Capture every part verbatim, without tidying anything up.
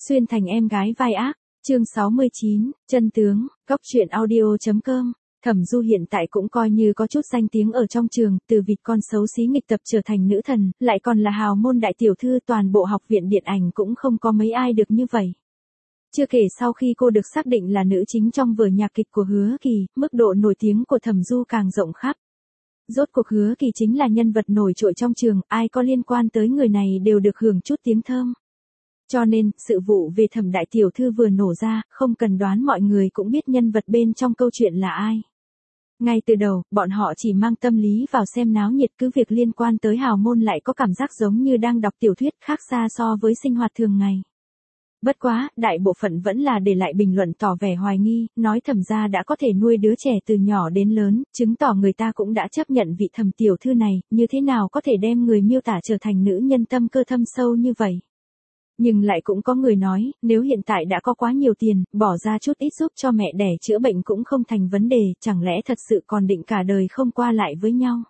Xuyên thành em gái vai ác, chương sáu mươi chín, chân tướng, góc truyện audio.com. Thẩm Du hiện tại cũng coi như có chút danh tiếng ở trong trường, từ vịt con xấu xí nghịch tập trở thành nữ thần, lại còn là hào môn đại tiểu thư, toàn bộ học viện điện ảnh cũng không có mấy ai được như vậy. Chưa kể sau khi cô được xác định là nữ chính trong vở nhạc kịch của Hứa Kỳ, mức độ nổi tiếng của Thẩm Du càng rộng khắp. Rốt cuộc Hứa Kỳ chính là nhân vật nổi trội trong trường, ai có liên quan tới người này đều được hưởng chút tiếng thơm. Cho nên, sự vụ về Thẩm đại tiểu thư vừa nổ ra, không cần đoán mọi người cũng biết nhân vật bên trong câu chuyện là ai. Ngay từ đầu, bọn họ chỉ mang tâm lý vào xem náo nhiệt, cứ việc liên quan tới hào môn lại có cảm giác giống như đang đọc tiểu thuyết, khác xa so với sinh hoạt thường ngày. Bất quá, đại bộ phận vẫn là để lại bình luận tỏ vẻ hoài nghi, nói Thẩm gia đã có thể nuôi đứa trẻ từ nhỏ đến lớn, chứng tỏ người ta cũng đã chấp nhận vị Thẩm tiểu thư này, như thế nào có thể đem người miêu tả trở thành nữ nhân tâm cơ thâm sâu như vậy. Nhưng lại cũng có người nói, nếu hiện tại đã có quá nhiều tiền, bỏ ra chút ít giúp cho mẹ đẻ chữa bệnh cũng không thành vấn đề, chẳng lẽ thật sự còn định cả đời không qua lại với nhau.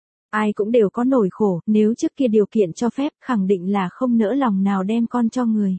Ai cũng đều có nỗi khổ, nếu trước kia điều kiện cho phép, khẳng định là không nỡ lòng nào đem con cho người.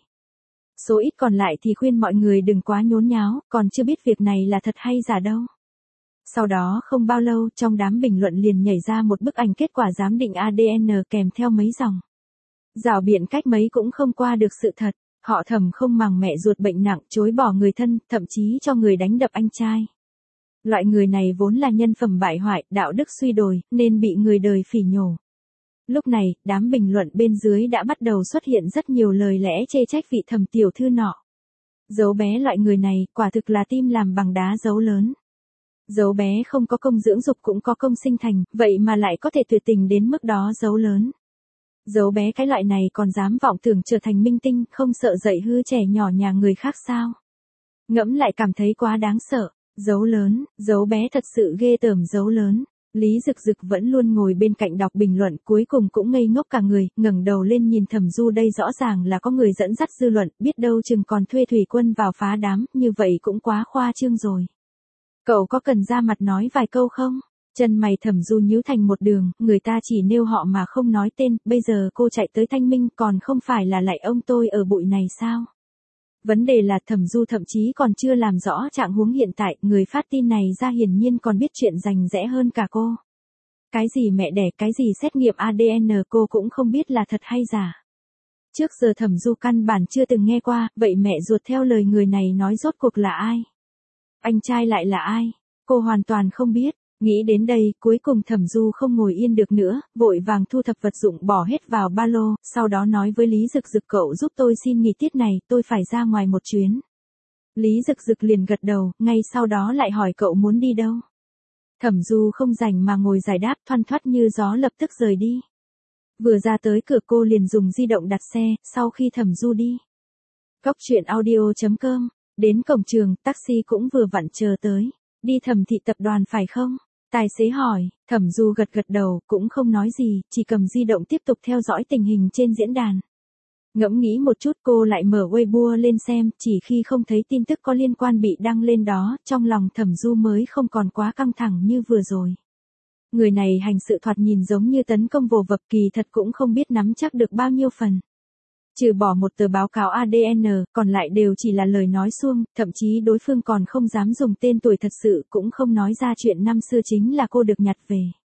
Số ít còn lại thì khuyên mọi người đừng quá nhốn nháo, còn chưa biết việc này là thật hay giả đâu. Sau đó không bao lâu, trong đám bình luận liền nhảy ra một bức ảnh kết quả giám định a đê en kèm theo mấy dòng. Rảo biện cách mấy cũng không qua được sự thật, họ Thẩm không màng mẹ ruột bệnh nặng, chối bỏ người thân, thậm chí cho người đánh đập anh trai. Loại người này vốn là nhân phẩm bại hoại, đạo đức suy đồi, nên bị người đời phỉ nhổ. Lúc này, đám bình luận bên dưới đã bắt đầu xuất hiện rất nhiều lời lẽ chê trách vị Thẩm tiểu thư nọ. Dấu bé loại người này, quả thực là tim làm bằng đá dấu lớn. Dấu bé không có công dưỡng dục cũng có công sinh thành, vậy mà lại có thể tuyệt tình đến mức đó dấu lớn. Dấu bé cái loại này còn dám vọng tưởng trở thành minh tinh, không sợ dạy hư trẻ nhỏ nhà người khác sao? Ngẫm lại cảm thấy quá đáng sợ. Dấu lớn, dấu bé thật sự ghê tởm dấu lớn. Lý Dực Dực vẫn luôn ngồi bên cạnh đọc bình luận, cuối cùng cũng ngây ngốc cả người, ngẩng đầu lên nhìn Thẩm Du, đây rõ ràng là có người dẫn dắt dư luận, biết đâu chừng còn thuê thủy quân vào phá đám, như vậy cũng quá khoa trương rồi. Cậu có cần ra mặt nói vài câu không? Chân mày Thẩm Du nhíu thành một đường, người ta chỉ nêu họ mà không nói tên, bây giờ cô chạy tới Thanh Minh còn không phải là lại ông tôi ở bụi này sao? Vấn đề là Thẩm Du thậm chí còn chưa làm rõ trạng huống hiện tại, người phát tin này ra hiển nhiên còn biết chuyện rành rẽ hơn cả cô. Cái gì mẹ đẻ, cái gì xét nghiệm a đê en cô cũng không biết là thật hay giả. Trước giờ Thẩm Du căn bản chưa từng nghe qua, vậy mẹ ruột theo lời người này nói rốt cuộc là ai? Anh trai lại là ai? Cô hoàn toàn không biết. Nghĩ đến đây, cuối cùng Thẩm Du không ngồi yên được nữa, vội vàng thu thập vật dụng bỏ hết vào ba lô, sau đó nói với Lý Dực Dực, cậu giúp tôi xin nghỉ tiết này, tôi phải ra ngoài một chuyến. Lý Dực Dực liền gật đầu, ngay sau đó lại hỏi cậu muốn đi đâu. Thẩm Du không rảnh mà ngồi giải đáp, thoăn thoắt như gió lập tức rời đi. Vừa ra tới cửa cô liền dùng di động đặt xe, sau khi Thẩm Du đi. Góc truyện audio.com, đến cổng trường, taxi cũng vừa vặn chờ tới. Đi Thẩm thị tập đoàn phải không? Tài xế hỏi, Thẩm Du gật gật đầu, cũng không nói gì, chỉ cầm di động tiếp tục theo dõi tình hình trên diễn đàn. Ngẫm nghĩ một chút cô lại mở Weibo lên xem, chỉ khi không thấy tin tức có liên quan bị đăng lên đó, trong lòng Thẩm Du mới không còn quá căng thẳng như vừa rồi. Người này hành sự thoạt nhìn giống như tấn công vồ vập, kỳ thật cũng không biết nắm chắc được bao nhiêu phần. Trừ bỏ một tờ báo cáo a đê en, còn lại đều chỉ là lời nói suông, thậm chí đối phương còn không dám dùng tên tuổi thật sự, cũng không nói ra chuyện năm xưa chính là cô được nhặt về.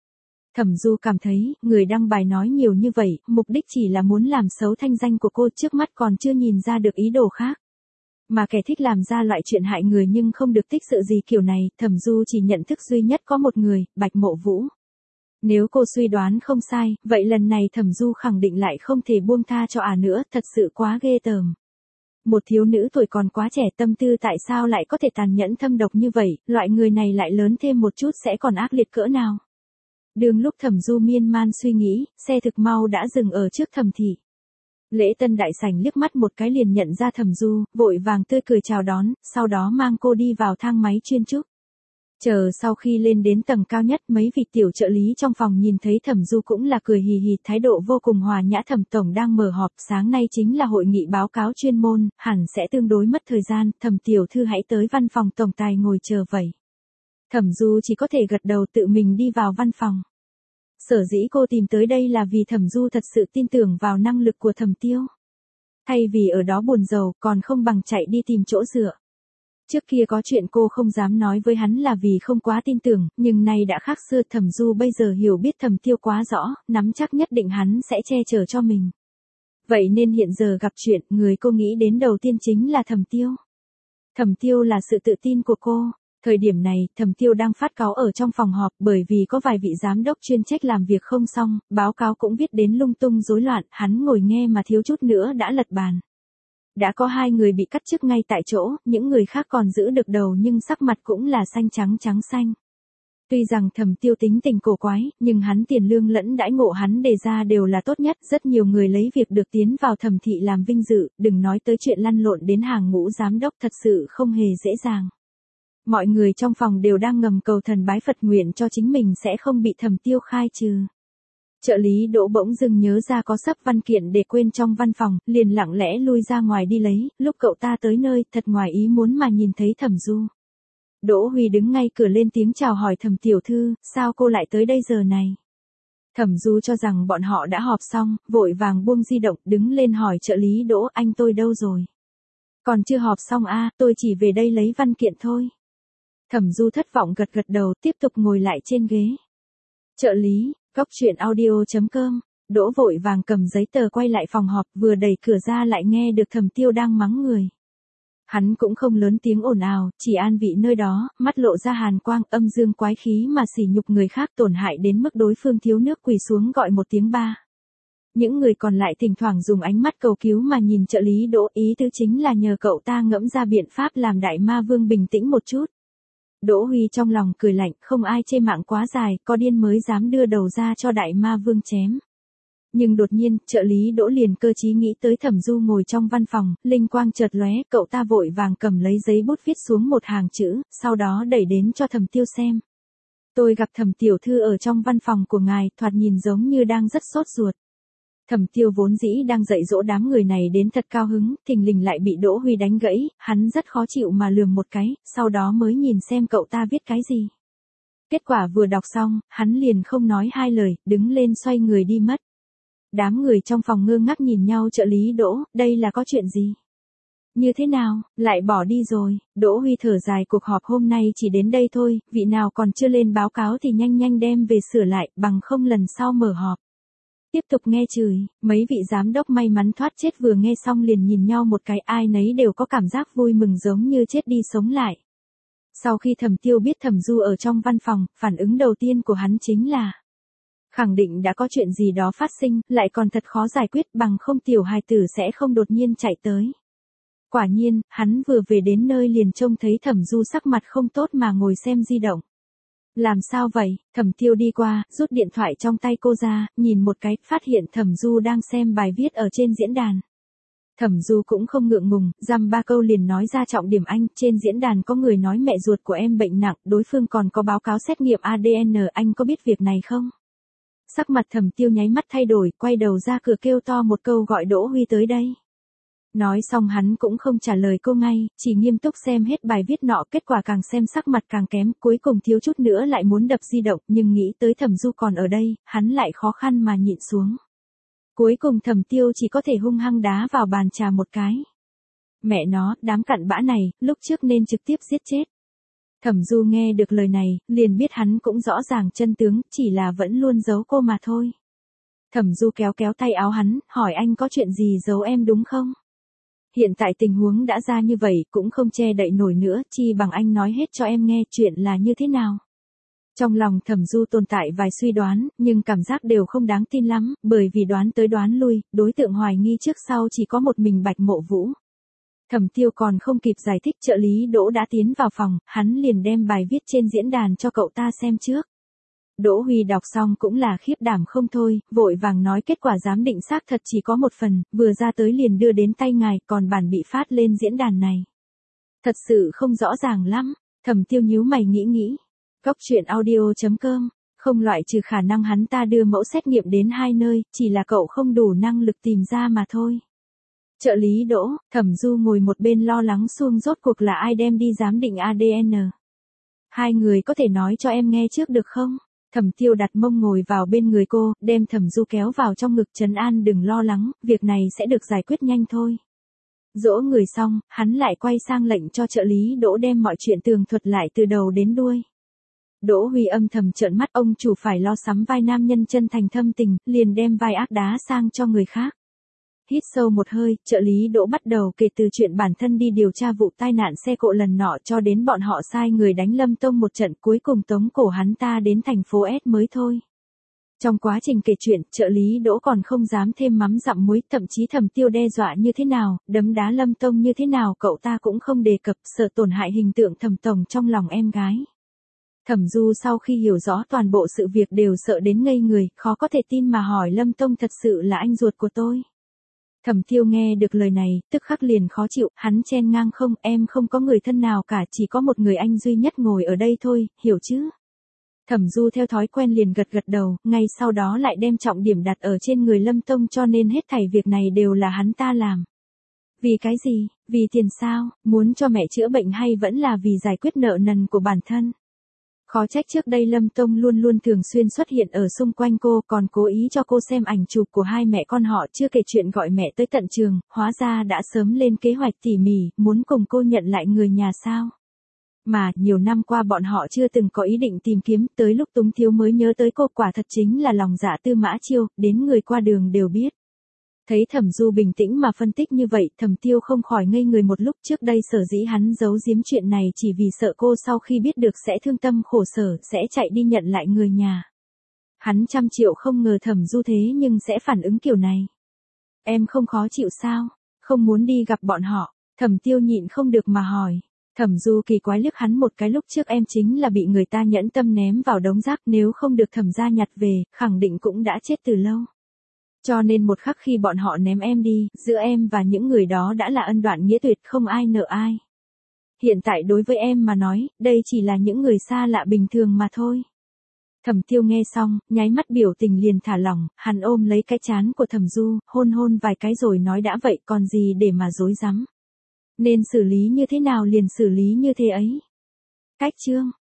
Thẩm Du cảm thấy, người đăng bài nói nhiều như vậy, mục đích chỉ là muốn làm xấu thanh danh của cô, trước mắt còn chưa nhìn ra được ý đồ khác. Mà kẻ thích làm ra loại chuyện hại người nhưng không được tích sự gì kiểu này, Thẩm Du chỉ nhận thức duy nhất có một người, Bạch Mộ Vũ. Nếu cô suy đoán không sai, vậy lần này Thẩm Du khẳng định lại không thể buông tha cho ả nữa, thật sự quá ghê tởm. Một thiếu nữ tuổi còn quá trẻ, tâm tư tại sao lại có thể tàn nhẫn thâm độc như vậy, loại người này lại lớn thêm một chút sẽ còn ác liệt cỡ nào. Đường lúc Thẩm Du miên man suy nghĩ, xe thực mau đã dừng ở trước Thẩm thị. Lễ Tân đại sảnh liếc mắt một cái liền nhận ra Thẩm Du, vội vàng tươi cười chào đón, sau đó mang cô đi vào thang máy chuyên trúc. Chờ sau khi lên đến tầng cao nhất, mấy vị tiểu trợ lý trong phòng nhìn thấy Thẩm Du cũng là cười hì hì, thái độ vô cùng hòa nhã. Thẩm tổng đang mở họp, sáng nay chính là hội nghị báo cáo chuyên môn, hẳn sẽ tương đối mất thời gian, Thẩm tiểu thư hãy tới văn phòng tổng tài ngồi chờ vậy. Thẩm Du chỉ có thể gật đầu tự mình đi vào văn phòng. Sở dĩ cô tìm tới đây là vì Thẩm Du thật sự tin tưởng vào năng lực của Thẩm Tiêu. Thay vì ở đó buồn rầu, còn không bằng chạy đi tìm chỗ dựa. Trước kia có chuyện cô không dám nói với hắn là vì không quá tin tưởng, nhưng nay đã khác xưa. Thẩm Du bây giờ hiểu biết Thẩm Tiêu quá rõ, nắm chắc nhất định hắn sẽ che chở cho mình. Vậy nên hiện giờ gặp chuyện, người cô nghĩ đến đầu tiên chính là Thẩm Tiêu. Thẩm Tiêu là sự tự tin của cô. Thời điểm này, Thẩm Tiêu đang phát cáu ở trong phòng họp bởi vì có vài vị giám đốc chuyên trách làm việc không xong, báo cáo cũng viết đến lung tung rối loạn, hắn ngồi nghe mà thiếu chút nữa đã lật bàn. Đã có hai người bị cắt chức ngay tại chỗ, những người khác còn giữ được đầu nhưng sắc mặt cũng là xanh trắng trắng xanh. Tuy rằng Thẩm Tiêu tính tình cổ quái, nhưng hắn tiền lương lẫn đãi ngộ hắn đề ra đều là tốt nhất, rất nhiều người lấy việc được tiến vào Thẩm thị làm vinh dự, đừng nói tới chuyện lăn lộn đến hàng ngũ giám đốc, thật sự không hề dễ dàng. Mọi người trong phòng đều đang ngầm cầu thần bái Phật nguyện cho chính mình sẽ không bị Thẩm Tiêu khai trừ. Trợ lý Đỗ bỗng dưng nhớ ra có sắp văn kiện để quên trong văn phòng, liền lặng lẽ lui ra ngoài đi lấy, lúc cậu ta tới nơi, thật ngoài ý muốn mà nhìn thấy Thẩm Du. Đỗ Huy đứng ngay cửa lên tiếng chào hỏi Thẩm tiểu thư, sao cô lại tới đây giờ này? Thẩm Du cho rằng bọn họ đã họp xong, vội vàng buông di động, đứng lên hỏi trợ lý Đỗ, anh tôi đâu rồi? Còn chưa họp xong à, tôi chỉ về đây lấy văn kiện thôi. Thẩm Du thất vọng gật gật đầu, tiếp tục ngồi lại trên ghế. Trợ lý, Góc Chuyện Audio chấm com, Đỗ vội vàng cầm giấy tờ quay lại phòng họp, vừa đẩy cửa ra lại nghe được Thẩm Tiêu đang mắng người. Hắn cũng không lớn tiếng ồn ào, chỉ an vị nơi đó, mắt lộ ra hàn quang, âm dương quái khí mà sỉ nhục người khác, tổn hại đến mức đối phương thiếu nước quỳ xuống gọi một tiếng ba. Những người còn lại thỉnh thoảng dùng ánh mắt cầu cứu mà nhìn trợ lý Đỗ, ý tứ chính là nhờ cậu ta ngẫm ra biện pháp làm Đại Ma Vương bình tĩnh một chút. Đỗ Huy trong lòng cười lạnh, không ai chê mạng quá dài, có điên mới dám đưa đầu ra cho Đại Ma Vương chém. Nhưng đột nhiên, trợ lý Đỗ liền cơ trí nghĩ tới Thẩm Du ngồi trong văn phòng, linh quang chợt lóe, cậu ta vội vàng cầm lấy giấy bút viết xuống một hàng chữ, sau đó đẩy đến cho Thẩm Tiêu xem. Tôi gặp Thẩm tiểu thư ở trong văn phòng của ngài, thoạt nhìn giống như đang rất sốt ruột. Thẩm Tiêu vốn dĩ đang dạy dỗ đám người này đến thật cao hứng, thình lình lại bị Đỗ Huy đánh gãy, hắn rất khó chịu mà lườm một cái, sau đó mới nhìn xem cậu ta viết cái gì. Kết quả vừa đọc xong, hắn liền không nói hai lời, đứng lên xoay người đi mất. Đám người trong phòng ngơ ngác nhìn nhau, trợ lý Đỗ, đây là có chuyện gì? Như thế nào, lại bỏ đi rồi? Đỗ Huy thở dài, cuộc họp hôm nay chỉ đến đây thôi, vị nào còn chưa lên báo cáo thì nhanh nhanh đem về sửa lại, bằng không lần sau mở họp. Tiếp tục nghe chửi, mấy vị giám đốc may mắn thoát chết vừa nghe xong liền nhìn nhau một cái, ai nấy đều có cảm giác vui mừng giống như chết đi sống lại. Sau khi Thẩm Tiêu biết Thẩm Du ở trong văn phòng, phản ứng đầu tiên của hắn chính là khẳng định đã có chuyện gì đó phát sinh, lại còn thật khó giải quyết, bằng không tiểu hài tử sẽ không đột nhiên chạy tới. Quả nhiên, hắn vừa về đến nơi liền trông thấy Thẩm Du sắc mặt không tốt mà ngồi xem di động. Làm sao vậy? Thẩm Tiêu đi qua, rút điện thoại trong tay cô ra, nhìn một cái, phát hiện Thẩm Du đang xem bài viết ở trên diễn đàn. Thẩm Du cũng không ngượng ngùng, dăm ba câu liền nói ra trọng điểm, anh, trên diễn đàn có người nói mẹ ruột của em bệnh nặng, đối phương còn có báo cáo xét nghiệm a đê en, anh có biết việc này không? Sắc mặt Thẩm Tiêu nháy mắt thay đổi, quay đầu ra cửa kêu to một câu gọi Đỗ Huy tới đây. Nói xong hắn cũng không trả lời cô ngay, chỉ nghiêm túc xem hết bài viết nọ, kết quả càng xem sắc mặt càng kém, cuối cùng thiếu chút nữa lại muốn đập di động, nhưng nghĩ tới Thẩm Du còn ở đây, hắn lại khó khăn mà nhịn xuống. Cuối cùng Thẩm Tiêu chỉ có thể hung hăng đá vào bàn trà một cái. Mẹ nó, đám cặn bã này, lúc trước nên trực tiếp giết chết. Thẩm Du nghe được lời này, liền biết hắn cũng rõ ràng chân tướng, chỉ là vẫn luôn giấu cô mà thôi. Thẩm Du kéo kéo tay áo hắn, hỏi anh có chuyện gì giấu em đúng không? Hiện tại tình huống đã ra như vậy, cũng không che đậy nổi nữa, chi bằng anh nói hết cho em nghe chuyện là như thế nào. Trong lòng Thẩm Du tồn tại vài suy đoán, nhưng cảm giác đều không đáng tin lắm, bởi vì đoán tới đoán lui, đối tượng hoài nghi trước sau chỉ có một mình Bạch Mộ Vũ. Thẩm Tiêu còn không kịp giải thích, trợ lý Đỗ đã tiến vào phòng, hắn liền đem bài viết trên diễn đàn cho cậu ta xem trước. Đỗ Huy đọc xong cũng là khiếp đảm không thôi, vội vàng nói kết quả giám định xác thật chỉ có một phần, vừa ra tới liền đưa đến tay ngài, còn bản bị phát lên diễn đàn này. Thật sự không rõ ràng lắm. Thẩm Tiêu nhíu mày nghĩ nghĩ. Góc Chuyện Audio chấm com, không loại trừ khả năng hắn ta đưa mẫu xét nghiệm đến hai nơi, chỉ là cậu không đủ năng lực tìm ra mà thôi. Trợ lý Đỗ, Thẩm Du ngồi một bên lo lắng xuông, rốt cuộc là ai đem đi giám định a đê en. Hai người có thể nói cho em nghe trước được không? Thẩm Tiêu đặt mông ngồi vào bên người cô, đem Thẩm Du kéo vào trong ngực trấn an đừng lo lắng, việc này sẽ được giải quyết nhanh thôi. Dỗ người xong, hắn lại quay sang lệnh cho trợ lý Đỗ đem mọi chuyện tường thuật lại từ đầu đến đuôi. Đỗ Huy âm thầm trợn mắt, ông chủ phải lo sắm vai nam nhân chân thành thâm tình, liền đem vai ác đá sang cho người khác. Hít sâu một hơi, trợ lý Đỗ bắt đầu kể từ chuyện bản thân đi điều tra vụ tai nạn xe cộ lần nọ cho đến bọn họ sai người đánh Lâm Tông một trận, cuối cùng tống cổ hắn ta đến thành phố S mới thôi. Trong quá trình kể chuyện, trợ lý Đỗ còn không dám thêm mắm dặm muối, thậm chí Thẩm Tiêu đe dọa như thế nào, đấm đá Lâm Tông như thế nào cậu ta cũng không đề cập, sợ tổn hại hình tượng Thẩm tổng trong lòng em gái. Thẩm Du sau khi hiểu rõ toàn bộ sự việc đều sợ đến ngây người, khó có thể tin mà hỏi Lâm Tông thật sự là anh ruột của tôi. Thẩm Tiêu nghe được lời này, tức khắc liền khó chịu, hắn chen ngang không, em không có người thân nào cả, chỉ có một người anh duy nhất ngồi ở đây thôi, hiểu chứ? Thẩm Du theo thói quen liền gật gật đầu, ngay sau đó lại đem trọng điểm đặt ở trên người Lâm Tông, cho nên hết thảy việc này đều là hắn ta làm. Vì cái gì? Vì tiền sao? Muốn cho mẹ chữa bệnh hay vẫn là vì giải quyết nợ nần của bản thân? Khó trách trước đây Lâm Tông luôn luôn thường xuyên xuất hiện ở xung quanh cô, còn cố ý cho cô xem ảnh chụp của hai mẹ con họ, chưa kể chuyện gọi mẹ tới tận trường, hóa ra đã sớm lên kế hoạch tỉ mỉ, muốn cùng cô nhận lại người nhà sao. Mà, nhiều năm qua bọn họ chưa từng có ý định tìm kiếm, tới lúc túng thiếu mới nhớ tới cô, quả thật chính là lòng dạ Tư Mã Chiêu, đến người qua đường đều biết. Thấy Thẩm Du bình tĩnh mà phân tích như vậy, Thẩm Tiêu không khỏi ngây người một lúc, trước đây sở dĩ hắn giấu giếm chuyện này chỉ vì sợ cô sau khi biết được sẽ thương tâm khổ sở, sẽ chạy đi nhận lại người nhà. Hắn trăm triệu không ngờ Thẩm Du thế nhưng sẽ phản ứng kiểu này. Em không khó chịu sao? Không muốn đi gặp bọn họ? Thẩm Tiêu nhịn không được mà hỏi. Thẩm Du kỳ quái liếc hắn một cái, lúc trước em chính là bị người ta nhẫn tâm ném vào đống rác, nếu không được Thẩm gia nhặt về, khẳng định cũng đã chết từ lâu. Cho nên một khắc khi bọn họ ném em đi, giữa em và những người đó đã là ân đoạn nghĩa tuyệt, không ai nợ ai. Hiện tại đối với em mà nói, đây chỉ là những người xa lạ bình thường mà thôi. Thẩm Tiêu nghe xong, nháy mắt biểu tình liền thả lỏng, hắn ôm lấy cái trán của Thẩm Du, hôn hôn vài cái rồi nói đã vậy còn gì để mà dối rắm. Nên xử lý như thế nào liền xử lý như thế ấy. Cách chương